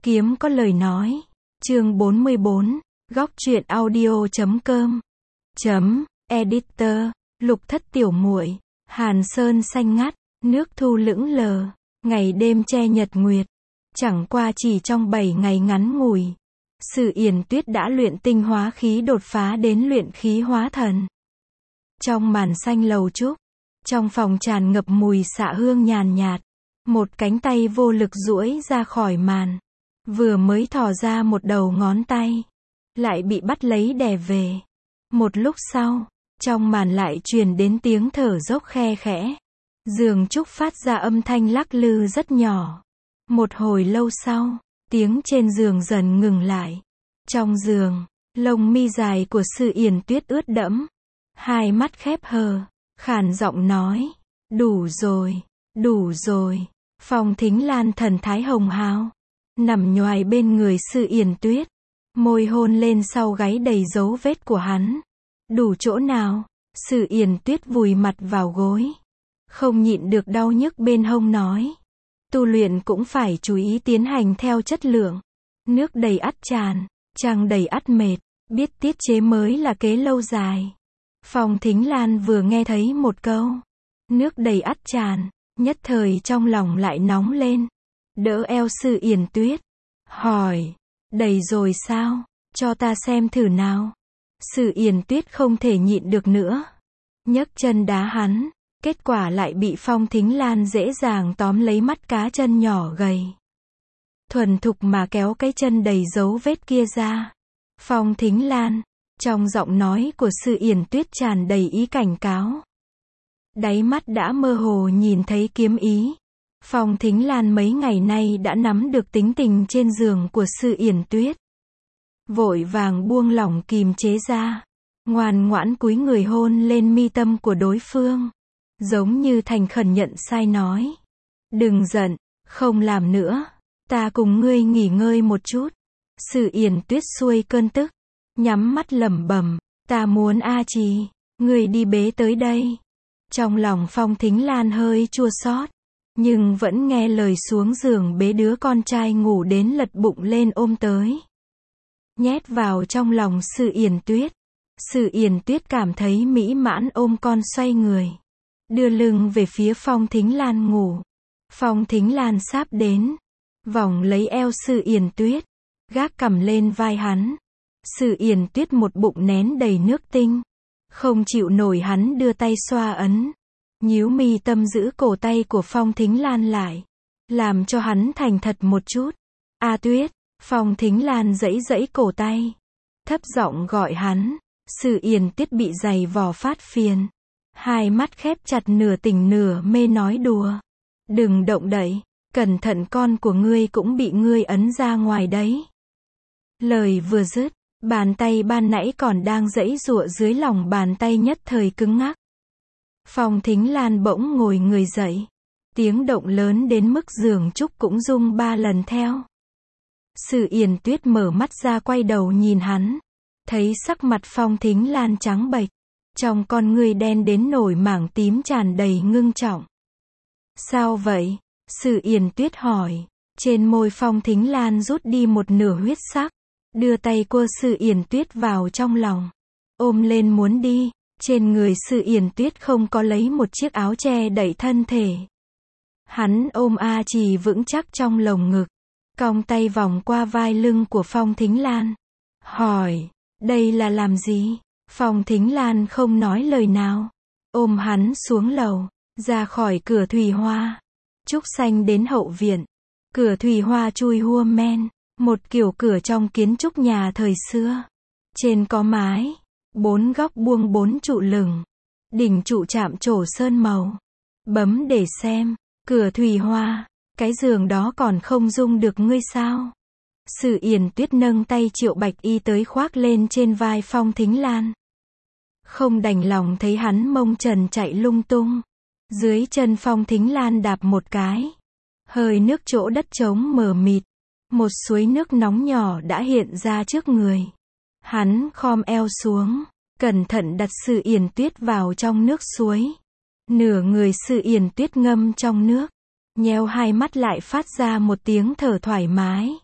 Kiếm có lời nói. Chương 44. Góc truyện audio.com. Editor. Lục thất tiểu muội. Hàn sơn xanh ngắt, nước thu lững lờ, ngày đêm che nhật nguyệt. Chẳng qua chỉ trong 7 ngày ngắn ngủi, Sử Yển Tuyết đã luyện tinh hóa khí đột phá đến luyện khí hóa thần. Trong màn xanh lầu trúc, trong phòng tràn ngập mùi xạ hương nhàn nhạt, một cánh tay vô lực duỗi ra khỏi màn, vừa mới thò ra một đầu ngón tay, lại bị bắt lấy đè về. Một lúc sau, trong màn lại truyền đến tiếng thở dốc khe khẽ. Giường trúc phát ra âm thanh lắc lư rất nhỏ. Một hồi lâu sau, tiếng trên giường dần ngừng lại. Trong giường, lông mi dài của Sử Yển Tuyết ướt đẫm, hai mắt khép hờ, khàn giọng nói, đủ rồi, đủ rồi. Phong Thính Lan thần thái hồng hào, nằm nhoài bên người Sử Yển Tuyết, môi hôn lên sau gáy đầy dấu vết của hắn. Đủ chỗ nào? Sử Yển Tuyết vùi mặt vào gối, không nhịn được đau nhức bên hông nói. Tu luyện cũng phải chú ý tiến hành theo chất lượng. Nước đầy ắt tràn, trăng đầy ắt mệt, biết tiết chế mới là kế lâu dài. Phong Thính Lan vừa nghe thấy một câu nước đầy ắt tràn, nhất thời trong lòng lại nóng lên. Đỡ eo Sử Yển Tuyết, hỏi, đầy rồi sao? Cho ta xem thử nào. Sử Yển Tuyết không thể nhịn được nữa, nhấc chân đá hắn, kết quả lại bị Phong Thính Lan dễ dàng tóm lấy mắt cá chân nhỏ gầy. Thuần thục mà kéo cái chân đầy dấu vết kia ra. Phong Thính Lan, trong giọng nói của Sử Yển Tuyết tràn đầy ý cảnh cáo. Đáy mắt đã mơ hồ nhìn thấy kiếm ý. Phong Thính Lan mấy ngày nay đã nắm được tính tình trên giường của Sử Yển Tuyết, vội vàng buông lỏng kìm chế ra, ngoan ngoãn cúi người hôn lên mi tâm của đối phương, giống như thành khẩn nhận sai nói. Đừng giận, không làm nữa, ta cùng ngươi nghỉ ngơi một chút. Sử Yển Tuyết xuôi cơn tức, nhắm mắt lẩm bẩm, ta muốn A Trì, ngươi đi bế tới đây. Trong lòng Phong Thính Lan hơi chua xót, nhưng vẫn nghe lời xuống giường bế đứa con trai ngủ đến lật bụng lên ôm tới, nhét vào trong lòng Sử Yển Tuyết. Sử Yển Tuyết cảm thấy mỹ mãn ôm con xoay người, đưa lưng về phía Phong Thính Lan ngủ. Phong Thính Lan sáp đến, vòng lấy eo Sử Yển Tuyết, gác cằm lên vai hắn. Sử Yển Tuyết một bụng nén đầy nước tinh, không chịu nổi hắn đưa tay xoa ấn, nhíu mi tâm giữ cổ tay của Phong Thính Lan lại, làm cho hắn thành thật một chút. A Tuyết. Phong Thính Lan giãy giãy cổ tay, thấp giọng gọi hắn. Sử Yển Tuyết bị giày vò phát phiền, hai mắt khép chặt nửa tỉnh nửa mê nói đùa. Đừng động đậy, cẩn thận con của ngươi cũng bị ngươi ấn ra ngoài đấy. Lời vừa dứt, bàn tay ban nãy còn đang giãy giụa dưới lòng bàn tay nhất thời cứng ngắc. Phong Thính Lan bỗng ngồi người dậy, tiếng động lớn đến mức giường trúc cũng rung 3 lần theo. Sử Yển Tuyết mở mắt ra quay đầu nhìn hắn, thấy sắc mặt Phong Thính Lan trắng bệch, trong con ngươi đen đến nổi mảng tím tràn đầy ngưng trọng. Sao vậy? Sử Yển Tuyết hỏi. Trên môi Phong Thính Lan rút đi một nửa huyết sắc, đưa tay của Sử Yển Tuyết vào trong lòng, ôm lên muốn đi. Trên người Sử Yển Tuyết không có lấy một chiếc áo che đậy thân thể. Hắn ôm A Trì vững chắc trong lồng ngực, cong tay vòng qua vai lưng của Phong Thính Lan, hỏi, đây là làm gì? Phong Thính Lan không nói lời nào, ôm hắn xuống lầu, ra khỏi cửa thủy hoa, trúc xanh đến hậu viện. Cửa thủy hoa chui hua men, một kiểu cửa trong kiến trúc nhà thời xưa. Trên có mái, 4 góc buông 4 trụ lửng, đỉnh trụ chạm trổ sơn màu. Bấm để xem. Cửa thủy hoa, cái giường đó còn không dung được ngươi sao? Sử Yển Tuyết nâng tay Triệu Bạch Y tới khoác lên trên vai Phong Thính Lan. Không đành lòng thấy hắn mông trần chạy lung tung. Dưới chân Phong Thính Lan đạp một cái, hơi nước chỗ đất trống mờ mịt, một suối nước nóng nhỏ đã hiện ra trước người. Hắn khom eo xuống, cẩn thận đặt Sử Yển Tuyết vào trong nước suối. Nửa người Sử Yển Tuyết ngâm trong nước, nheo hai mắt lại phát ra một tiếng thở thoải mái.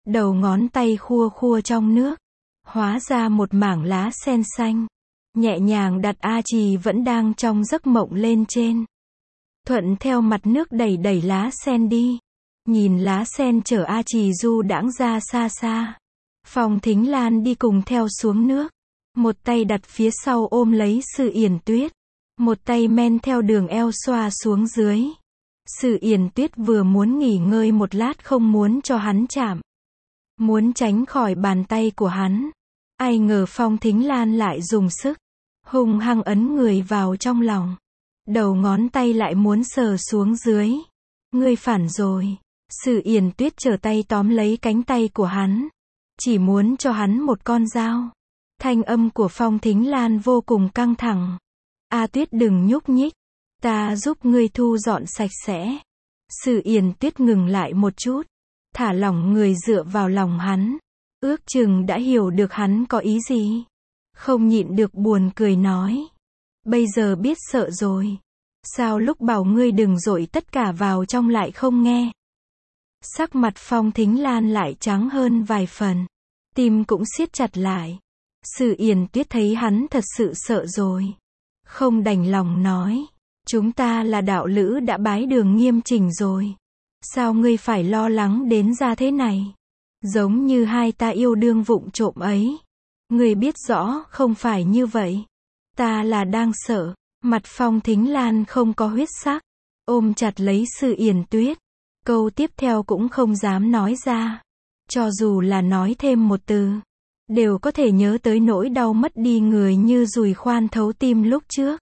Đầu ngón tay khua khua trong nước. Hóa ra một mảng lá sen xanh. Nhẹ nhàng đặt A Trì vẫn đang trong giấc mộng lên trên. Thuận theo mặt nước đẩy đẩy lá sen đi. Nhìn lá sen chở A Trì du đãng ra xa xa. Phong Thính Lan đi cùng theo xuống nước. Một tay đặt phía sau ôm lấy Sự Yển Tuyết. Một tay men theo đường eo xoa xuống dưới. Sự Yển Tuyết vừa muốn nghỉ ngơi một lát không muốn cho hắn chạm. Muốn tránh khỏi bàn tay của hắn. Ai ngờ Phong Thính Lan lại dùng sức. Hung hăng ấn người vào trong lòng. Đầu ngón tay lại muốn sờ xuống dưới. Ngươi phản rồi. Sự Yển Tuyết trở tay tóm lấy cánh tay của hắn. Chỉ muốn cho hắn một con dao. Thanh âm của Phong Thính Lan vô cùng căng thẳng. A Tuyết đừng nhúc nhích. Ta giúp ngươi thu dọn sạch sẽ. Sự Yển Tuyết ngừng lại một chút. Thả lỏng người dựa vào lòng hắn. Ước chừng đã hiểu được hắn có ý gì. Không nhịn được buồn cười nói. Bây giờ biết sợ rồi. Sao lúc bảo ngươi đừng dội tất cả vào trong lại không nghe. Sắc mặt Phong Thính Lan lại trắng hơn vài phần. Tim cũng siết chặt lại. Sự Yển Tuyết thấy hắn thật sự sợ rồi. Không đành lòng nói. Chúng ta là đạo lữ đã bái đường nghiêm chỉnh rồi. Sao ngươi phải lo lắng đến ra thế này? Giống như hai ta yêu đương vụng trộm ấy. Ngươi biết rõ không phải như vậy. Ta là đang sợ. Mặt Phong Thính Lan không có huyết sắc. Ôm chặt lấy Sự Yển Tuyết. Câu tiếp theo cũng không dám nói ra. Cho dù là nói thêm một từ. Đều có thể nhớ tới nỗi đau mất đi người như dùi khoan thấu tim lúc trước.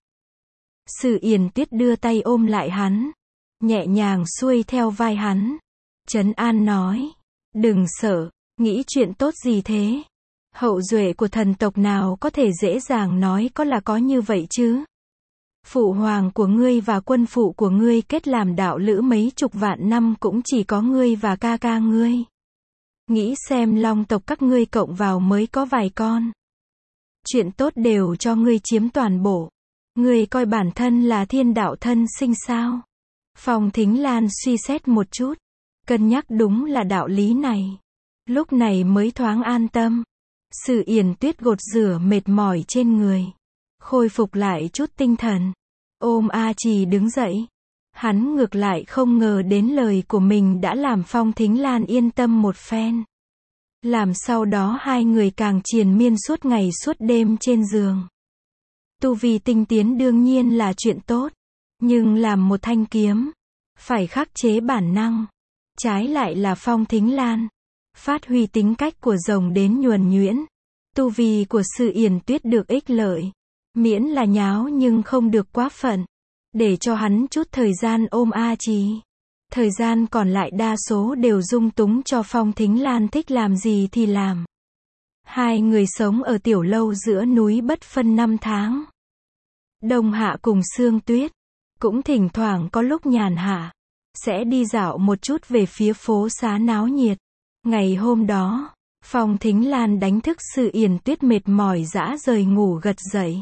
Sự Yển Tuyết đưa tay ôm lại hắn. Nhẹ nhàng xuôi theo vai hắn. Trấn an nói. Đừng sợ, nghĩ chuyện tốt gì thế. Hậu duệ của thần tộc nào có thể dễ dàng nói có là có như vậy chứ. Phụ hoàng của ngươi và quân phụ của ngươi kết làm đạo lữ mấy chục vạn năm cũng chỉ có ngươi và ca ca ngươi. Nghĩ xem long tộc các ngươi cộng vào mới có vài con. Chuyện tốt đều cho ngươi chiếm toàn bộ. Ngươi coi bản thân là thiên đạo thân sinh sao? Phong Thính Lan suy xét một chút. Cân nhắc đúng là đạo lý này. Lúc này mới thoáng an tâm. Sự Yển Tuyết gột rửa mệt mỏi trên người. Khôi phục lại chút tinh thần. Ôm A Trì đứng dậy. Hắn ngược lại không ngờ đến lời của mình đã làm Phong Thính Lan yên tâm một phen. Làm sau đó hai người càng triền miên suốt ngày suốt đêm trên giường. Tu vi tinh tiến đương nhiên là chuyện tốt. Nhưng làm một thanh kiếm. Phải khắc chế bản năng. Trái lại là Phong Thính Lan. Phát huy tính cách của rồng đến nhuần nhuyễn. Tu vi của Sự Yển Tuyết được ích lợi. Miễn là nháo nhưng không được quá phận. Để cho hắn chút thời gian ôm A Trì. Thời gian còn lại đa số đều dung túng cho Phong Thính Lan thích làm gì thì làm. Hai người sống ở tiểu lâu giữa núi bất phân 5 tháng. Đông hạ cùng sương tuyết. Cũng thỉnh thoảng có lúc nhàn hạ. Sẽ đi dạo một chút về phía phố xá náo nhiệt. Ngày hôm đó, Phong Thính Lan đánh thức Sự Yển Tuyết mệt mỏi dã rời ngủ gật dậy.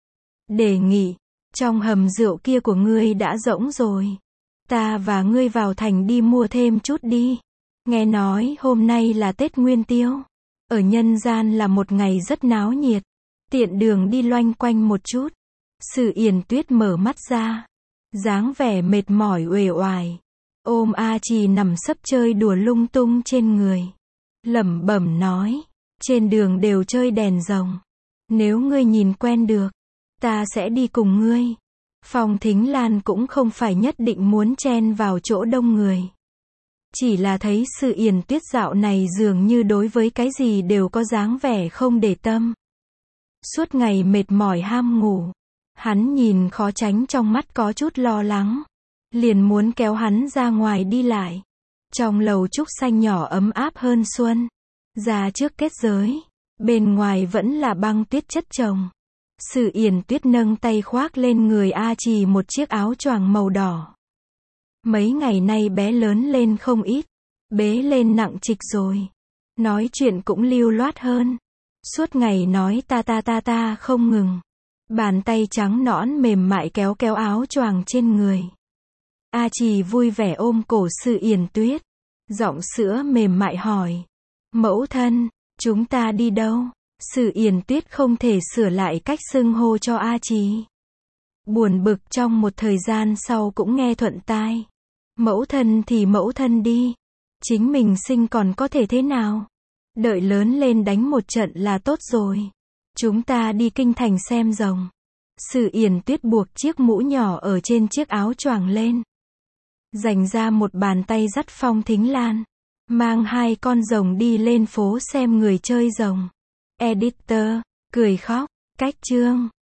Đề nghị, trong hầm rượu kia của ngươi đã rỗng rồi. Ta và ngươi vào thành đi mua thêm chút đi. Nghe nói hôm nay là Tết Nguyên Tiêu. Ở nhân gian là một ngày rất náo nhiệt. Tiện đường đi loanh quanh một chút. Sự Yển Tuyết mở mắt ra. Dáng vẻ mệt mỏi uể oải. Ôm A Trì nằm sấp chơi đùa lung tung trên người. Lẩm bẩm nói. Trên đường đều chơi đèn rồng. Nếu ngươi nhìn quen được. Ta sẽ đi cùng ngươi. Phong Thính Lan cũng không phải nhất định muốn chen vào chỗ đông người. Chỉ là thấy Sự Yển Tuyết dạo này dường như đối với cái gì đều có dáng vẻ không để tâm. Suốt ngày mệt mỏi ham ngủ. Hắn nhìn khó tránh trong mắt có chút lo lắng. Liền muốn kéo hắn ra ngoài đi lại. Trong lầu trúc xanh nhỏ ấm áp hơn xuân. Ra trước kết giới. Bên ngoài vẫn là băng tuyết chất chồng. Sự Yển Tuyết nâng tay khoác lên người A Trì một chiếc áo choàng màu đỏ. Mấy ngày nay bé lớn lên không ít. Bế lên nặng trịch rồi. Nói chuyện cũng lưu loát hơn. Suốt ngày nói ta không ngừng. Bàn tay trắng nõn mềm mại kéo kéo áo choàng trên người. A Trì vui vẻ ôm cổ Sự Yển Tuyết. Giọng sữa mềm mại hỏi. Mẫu thân, chúng ta đi đâu? Sử Yển Tuyết không thể sửa lại cách xưng hô cho A Trì. Buồn bực trong một thời gian sau cũng nghe thuận tai. Mẫu thân thì mẫu thân đi. Chính mình sinh còn có thể thế nào? Đợi lớn lên đánh một trận là tốt rồi. Chúng ta đi kinh thành xem rồng. Sử Yển Tuyết buộc chiếc mũ nhỏ ở trên chiếc áo choàng lên. Dành ra một bàn tay dắt Phong Thính Lan. Mang hai con rồng đi lên phố xem người chơi rồng. Editor, cười khóc, cách chương.